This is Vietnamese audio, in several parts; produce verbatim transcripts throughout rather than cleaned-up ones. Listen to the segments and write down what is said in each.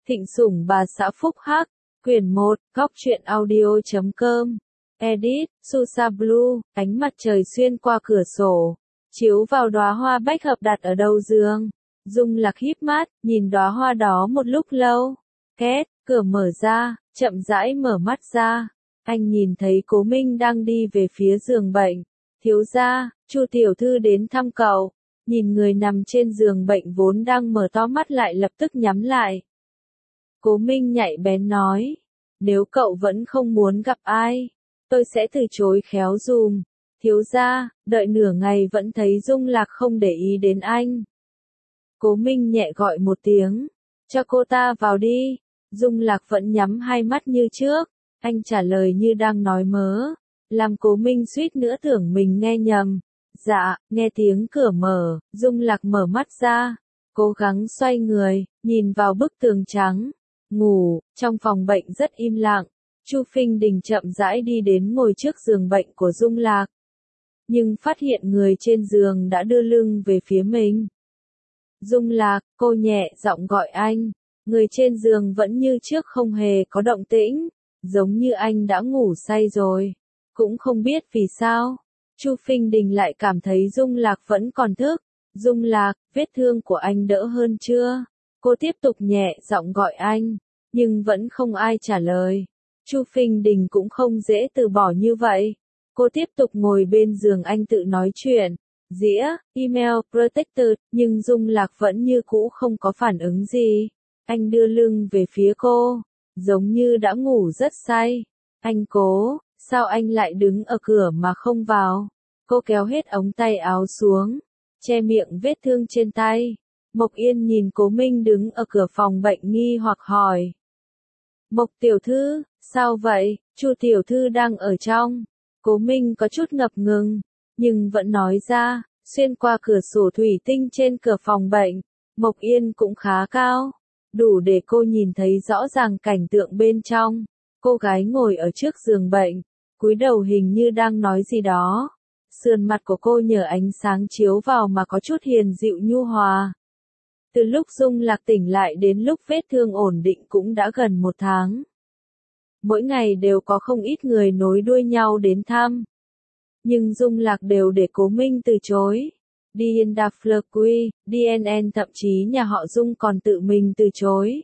Thịnh Sủng Bà Xã Phúc Hắc, quyển một, góc truyện audio chấm com. Edit, Susa Blue, ánh mặt trời xuyên qua cửa sổ, chiếu vào đóa hoa bách hợp đặt ở đầu giường. Dung Lạc híp mắt, nhìn đóa hoa đó một lúc lâu. Két, cửa mở ra, chậm rãi mở mắt ra. Anh nhìn thấy Cố Minh đang đi về phía giường bệnh. Thiếu gia, Chu tiểu thư đến thăm cậu. Nhìn người nằm trên giường bệnh vốn đang mở to mắt lại lập tức nhắm lại. Cố Minh nhạy bén nói, nếu cậu vẫn không muốn gặp ai, tôi sẽ từ chối khéo dùm. Thiếu gia, đợi nửa ngày vẫn thấy Dung Lạc không để ý đến anh. Cố Minh nhẹ gọi một tiếng, cho cô ta vào đi. Dung Lạc vẫn nhắm hai mắt như trước, anh trả lời như đang nói mớ, làm Cố Minh suýt nữa tưởng mình nghe nhầm. Dạ, nghe tiếng cửa mở, Dung Lạc mở mắt ra, cố gắng xoay người, nhìn vào bức tường trắng. Ngủ, trong phòng bệnh rất im lặng. Chu Phinh Đình chậm rãi đi đến ngồi trước giường bệnh của Dung Lạc. Nhưng phát hiện người trên giường đã đưa lưng về phía mình. Dung Lạc, cô nhẹ giọng gọi anh. Người trên giường vẫn như trước không hề có động tĩnh, giống như anh đã ngủ say rồi. Cũng không biết vì sao, Chu Phinh Đình lại cảm thấy Dung Lạc vẫn còn thức. Dung Lạc, vết thương của anh đỡ hơn chưa? Cô tiếp tục nhẹ giọng gọi anh, nhưng vẫn không ai trả lời. Chu Phinh Đình cũng không dễ từ bỏ như vậy. Cô tiếp tục ngồi bên giường anh tự nói chuyện. Dĩa, email, protector, nhưng Dung Lạc vẫn như cũ không có phản ứng gì. Anh đưa lưng về phía cô, giống như đã ngủ rất say. Anh Cố, sao anh lại đứng ở cửa mà không vào? Cô kéo hết ống tay áo xuống, che miệng vết thương trên tay. Mộc Yên nhìn Cố Minh đứng ở cửa phòng bệnh nghi hoặc hỏi. Mộc tiểu thư, sao vậy? Chu tiểu thư đang ở trong. Cố Minh có chút ngập ngừng, nhưng vẫn nói ra, xuyên qua cửa sổ thủy tinh trên cửa phòng bệnh. Mộc Yên cũng khá cao, đủ để cô nhìn thấy rõ ràng cảnh tượng bên trong. Cô gái ngồi ở trước giường bệnh, cúi đầu hình như đang nói gì đó. Sườn mặt của cô nhờ ánh sáng chiếu vào mà có chút hiền dịu nhu hòa. Từ lúc Dung Lạc tỉnh lại đến lúc vết thương ổn định cũng đã gần một tháng. Mỗi ngày đều có không ít người nối đuôi nhau đến thăm. Nhưng Dung Lạc đều để Cố Minh từ chối. Diana Fleury, đê en en thậm chí nhà họ Dung còn tự mình từ chối.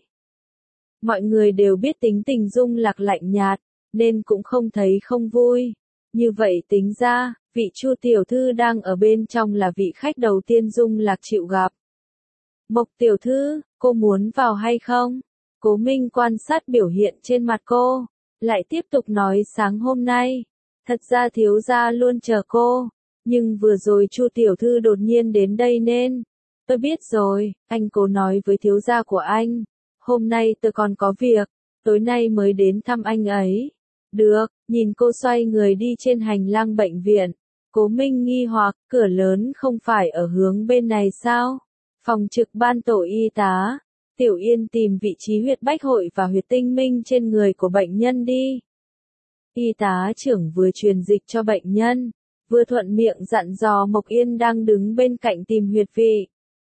Mọi người đều biết tính tình Dung Lạc lạnh nhạt, nên cũng không thấy không vui. Như vậy tính ra, vị Chu tiểu thư đang ở bên trong là vị khách đầu tiên Dung Lạc chịu gặp. Mộc tiểu thư, cô muốn vào hay không? Cố Minh quan sát biểu hiện trên mặt cô, lại tiếp tục nói sáng hôm nay. Thật ra thiếu gia luôn chờ cô, nhưng vừa rồi Chu tiểu thư đột nhiên đến đây nên. Tôi biết rồi, anh Cố nói với thiếu gia của anh. Hôm nay tôi còn có việc, tối nay mới đến thăm anh ấy. Được, nhìn cô xoay người đi trên hành lang bệnh viện. Cố Minh nghi hoặc, cửa lớn không phải ở hướng bên này sao? Phòng trực ban tổ y tá, Tiểu Yên tìm vị trí huyệt bách hội và huyệt tinh minh trên người của bệnh nhân đi. Y tá trưởng vừa truyền dịch cho bệnh nhân, vừa thuận miệng dặn dò Mộc Yên đang đứng bên cạnh tìm huyệt vị.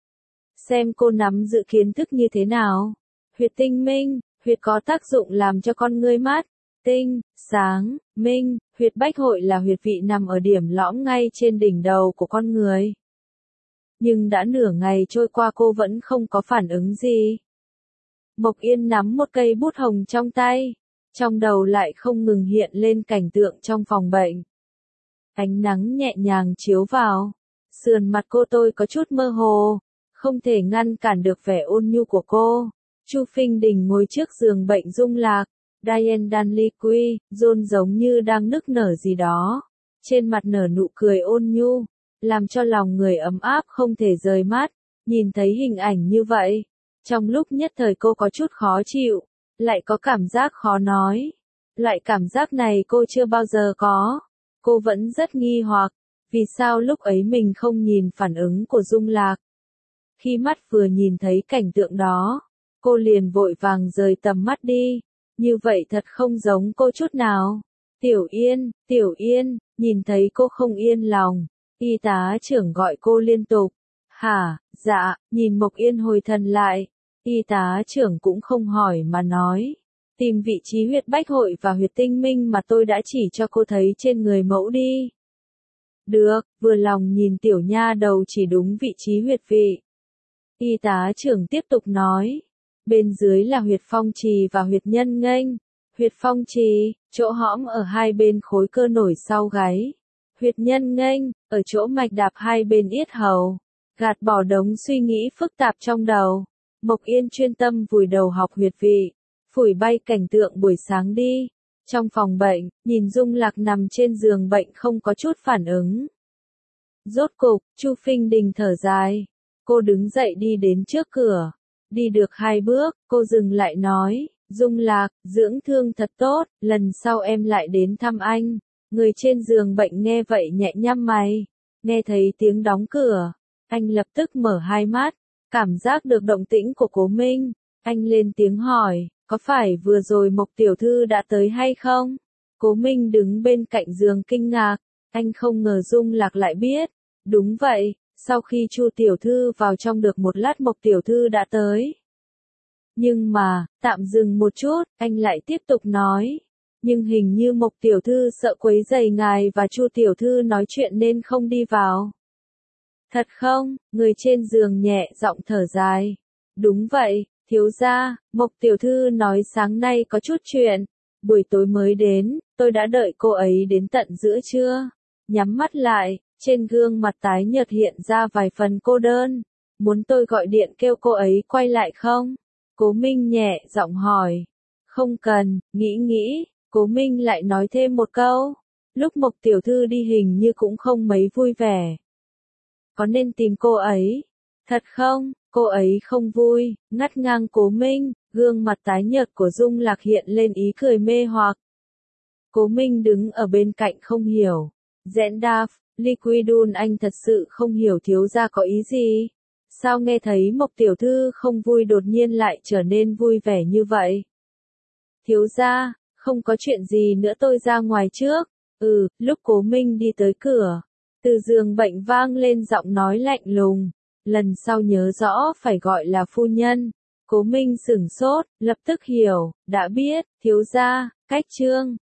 Xem cô nắm giữ kiến thức như thế nào. Huyệt tinh minh, huyệt có tác dụng làm cho con ngươi mát, tinh, sáng, minh. Huyệt bách hội là huyệt vị nằm ở điểm lõm ngay trên đỉnh đầu của con người. Nhưng đã nửa ngày trôi qua cô vẫn không có phản ứng gì. Mộc Yên nắm một cây bút hồng trong tay, trong đầu lại không ngừng hiện lên cảnh tượng trong phòng bệnh. Ánh nắng nhẹ nhàng chiếu vào, sườn mặt cô tôi có chút mơ hồ, không thể ngăn cản được vẻ ôn nhu của cô. Chu Phinh Đình ngồi trước giường bệnh Dung Lạc, Diane Danliqui, John giống như đang nức nở gì đó, trên mặt nở nụ cười ôn nhu, làm cho lòng người ấm áp không thể rời mắt. Nhìn thấy hình ảnh như vậy, trong lúc nhất thời cô có chút khó chịu, lại có cảm giác khó nói. Loại cảm giác này cô chưa bao giờ có. Cô vẫn rất nghi hoặc, vì sao lúc ấy mình không nhìn phản ứng của Dung Lạc. Khi mắt vừa nhìn thấy cảnh tượng đó, cô liền vội vàng rời tầm mắt đi. Như vậy thật không giống cô chút nào. Tiểu Yên, Tiểu Yên, nhìn thấy cô không yên lòng. Y tá trưởng gọi cô liên tục. Hả, dạ, nhìn Mộc Yên hồi thần lại. Y tá trưởng cũng không hỏi mà nói. Tìm vị trí huyệt bách hội và huyệt tinh minh mà tôi đã chỉ cho cô thấy trên người mẫu đi. Được, vừa lòng nhìn tiểu nha đầu chỉ đúng vị trí huyệt vị. Y tá trưởng tiếp tục nói. Bên dưới là huyệt phong trì và huyệt nhân nghênh. Huyệt phong trì, chỗ hõm ở hai bên khối cơ nổi sau gáy. Huyệt nhân nghênh, ở chỗ mạch đạp hai bên yết hầu. Gạt bỏ đống suy nghĩ phức tạp trong đầu. Mộc Yên chuyên tâm vùi đầu học huyệt vị. Phủi bay cảnh tượng buổi sáng đi. Trong phòng bệnh, nhìn Dung Lạc nằm trên giường bệnh không có chút phản ứng. Rốt cục, Chu Phinh Đình thở dài. Cô đứng dậy đi đến trước cửa. Đi được hai bước, cô dừng lại nói. Dung Lạc, dưỡng thương thật tốt, lần sau em lại đến thăm anh. Người trên giường bệnh nghe vậy nhẹ nhăn mày. Nghe thấy tiếng đóng cửa. Anh lập tức mở hai mắt. Cảm giác được động tĩnh của Cố Minh. Anh lên tiếng hỏi. Có phải vừa rồi Mộc tiểu thư đã tới hay không? Cố Minh đứng bên cạnh giường kinh ngạc. Anh không ngờ Dung Lạc lại biết. Đúng vậy, sau khi Chu tiểu thư vào trong được một lát Mộc tiểu thư đã tới. Nhưng mà, tạm dừng một chút, anh lại tiếp tục nói. Nhưng hình như Mộc tiểu thư sợ quấy rầy ngài và Chu tiểu thư nói chuyện nên không đi vào. Thật không? Người trên giường nhẹ giọng thở dài. Đúng vậy, thiếu gia, Mộc tiểu thư nói sáng nay có chút chuyện. Buổi tối mới đến, tôi đã đợi cô ấy đến tận giữa trưa. Nhắm mắt lại, trên gương mặt tái nhợt hiện ra vài phần cô đơn. Muốn tôi gọi điện kêu cô ấy quay lại không? Cố Minh nhẹ giọng hỏi. Không cần, nghĩ nghĩ, Cố Minh lại nói thêm một câu. Lúc Mộc tiểu thư đi hình như cũng không mấy vui vẻ. Có nên tìm cô ấy? Thật không? Cô ấy không vui, ngắt ngang Cố Minh, gương mặt tái nhợt của Dung Lạc hiện lên ý cười mê hoặc. Cố Minh đứng ở bên cạnh không hiểu. Dẽn đạp, Liquidun anh thật sự không hiểu thiếu gia có ý gì. Sao nghe thấy Mộc tiểu thư không vui đột nhiên lại trở nên vui vẻ như vậy? Thiếu gia, không có chuyện gì nữa tôi ra ngoài trước. Ừ, lúc Cố Minh đi tới cửa. Từ giường bệnh vang lên giọng nói lạnh lùng. Lần sau nhớ rõ phải gọi là phu nhân. Cố Minh sửng sốt, lập tức hiểu, đã biết, thiếu gia, cách chương.